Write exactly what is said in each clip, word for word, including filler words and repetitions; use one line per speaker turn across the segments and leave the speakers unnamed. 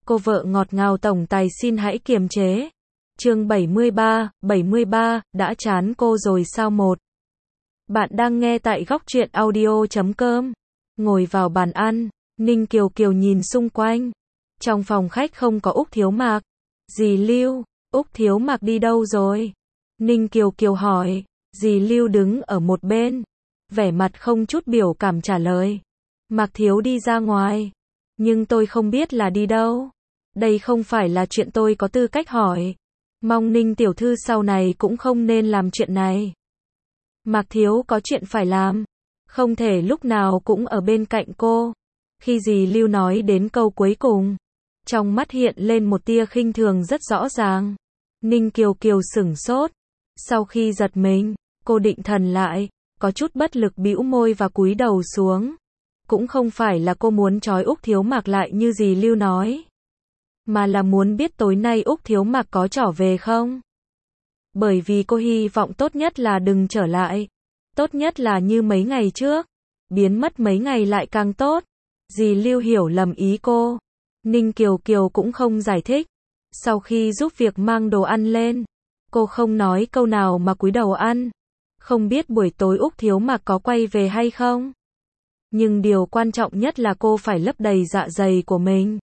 Cô vợ ngọt ngào tổng tài xin hãy kiềm chế. Chương bảy mươi ba, bảy mươi ba, đã chán cô rồi sao một. Bạn đang nghe tại góc truyện audio chấm com. Ngồi vào bàn ăn, Ninh Kiều Kiều nhìn xung quanh. Trong phòng khách không có Úc Thiếu Mạc. Dì Lưu, Úc Thiếu Mạc đi đâu rồi? Ninh Kiều Kiều hỏi. Dì Lưu đứng ở một bên, vẻ mặt không chút biểu cảm trả lời. Mạc Thiếu đi ra ngoài, nhưng tôi không biết là đi đâu. Đây không phải là chuyện tôi có tư cách hỏi. Mong Ninh tiểu thư sau này cũng không nên làm chuyện này. Mạc Thiếu có chuyện phải làm, không thể lúc nào cũng ở bên cạnh cô. Khi dì Lưu nói đến câu cuối cùng, trong mắt hiện lên một tia khinh thường rất rõ ràng. Ninh Kiều Kiều sửng sốt. Sau khi giật mình, cô định thần lại, có chút bất lực bĩu môi và cúi đầu xuống. Cũng không phải là cô muốn trói Úc Thiếu Mạc lại như dì Lưu nói, mà là muốn biết tối nay Úc Thiếu Mạc có trở về không. Bởi vì cô hy vọng tốt nhất là đừng trở lại. Tốt nhất là như mấy ngày trước. Biến mất mấy ngày lại càng tốt. Dì Lưu hiểu lầm ý cô. Ninh Kiều Kiều cũng không giải thích. Sau khi giúp việc mang đồ ăn lên, cô không nói câu nào mà cúi đầu ăn. Không biết buổi tối Úc Thiếu Mạc có quay về hay không. Nhưng điều quan trọng nhất là cô phải lấp đầy dạ dày của mình.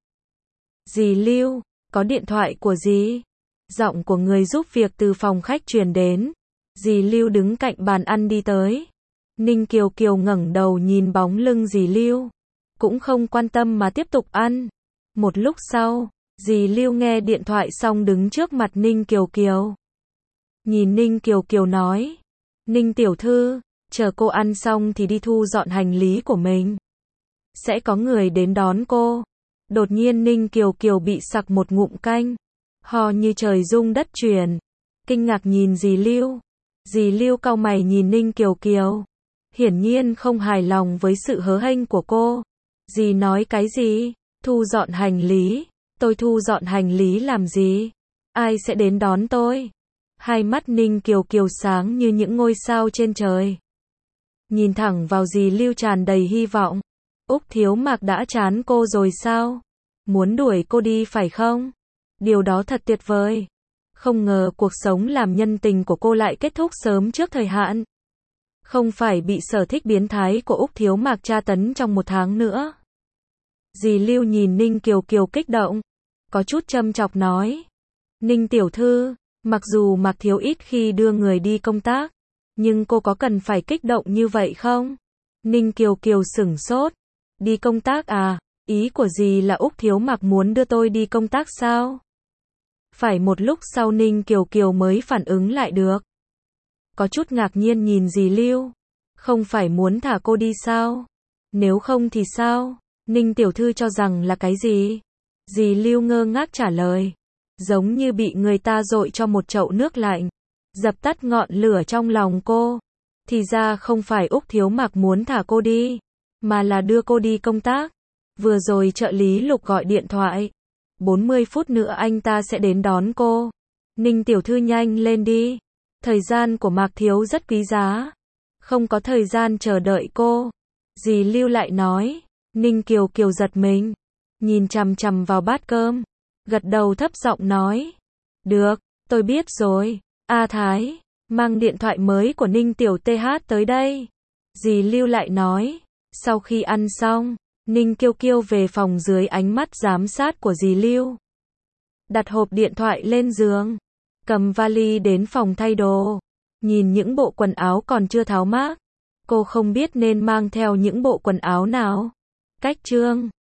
Dì Lưu, có điện thoại của dì? Giọng của người giúp việc từ phòng khách truyền đến. Dì Lưu đứng cạnh bàn ăn đi tới. Ninh Kiều Kiều ngẩng đầu nhìn bóng lưng dì Lưu, cũng không quan tâm mà tiếp tục ăn. Một lúc sau, dì Lưu nghe điện thoại xong đứng trước mặt Ninh Kiều Kiều. Nhìn Ninh Kiều Kiều nói, Ninh tiểu thư, chờ cô ăn xong thì đi thu dọn hành lý của mình. Sẽ có người đến đón cô. Đột nhiên Ninh Kiều Kiều bị sặc một ngụm canh, ho như trời rung đất chuyển. Kinh ngạc nhìn dì Lưu. Dì Lưu cau mày nhìn Ninh Kiều Kiều, hiển nhiên không hài lòng với sự hớ hênh của cô. Dì nói cái gì? Thu dọn hành lý? Tôi thu dọn hành lý làm gì? Ai sẽ đến đón tôi? Hai mắt Ninh Kiều Kiều sáng như những ngôi sao trên trời, nhìn thẳng vào dì Lưu tràn đầy hy vọng. Úc Thiếu Mạc đã chán cô rồi sao? Muốn đuổi cô đi phải không? Điều đó thật tuyệt vời. Không ngờ cuộc sống làm nhân tình của cô lại kết thúc sớm trước thời hạn. Không phải bị sở thích biến thái của Úc Thiếu Mạc tra tấn trong một tháng nữa. Dì Lưu nhìn Ninh Kiều Kiều kích động, có chút châm chọc nói. Ninh tiểu thư, mặc dù Mạc Thiếu ít khi đưa người đi công tác, nhưng cô có cần phải kích động như vậy không? Ninh Kiều Kiều sửng sốt. Đi công tác à? Ý của dì là Úc Thiếu Mạc muốn đưa tôi đi công tác sao? Phải một lúc sau Ninh Kiều Kiều mới phản ứng lại được. Có chút ngạc nhiên nhìn dì Lưu. Không phải muốn thả cô đi sao? Nếu không thì sao? Ninh tiểu thư cho rằng là cái gì? Dì Lưu ngơ ngác trả lời. Giống như bị người ta dội cho một chậu nước lạnh, dập tắt ngọn lửa trong lòng cô. Thì ra không phải Úc Thiếu Mạc muốn thả cô đi, mà là đưa cô đi công tác. Vừa rồi trợ lý Lục gọi điện thoại, bốn mươi phút nữa anh ta sẽ đến đón cô. Ninh tiểu thư nhanh lên đi. Thời gian của Mạc Thiếu rất quý giá. Không có thời gian chờ đợi cô. Dì Lưu lại nói. Ninh Kiều Kiều giật mình, nhìn chằm chằm vào bát cơm, gật đầu thấp giọng nói. Được, tôi biết rồi. A Thái, mang điện thoại mới của Ninh tiểu th tới đây. Dì Lưu lại nói. Sau khi ăn xong, Ninh Kiều Kiều về phòng dưới ánh mắt giám sát của dì Lưu. Đặt hộp điện thoại lên giường, cầm vali đến phòng thay đồ. Nhìn những bộ quần áo còn chưa tháo mác, cô không biết nên mang theo những bộ quần áo nào. Cách chương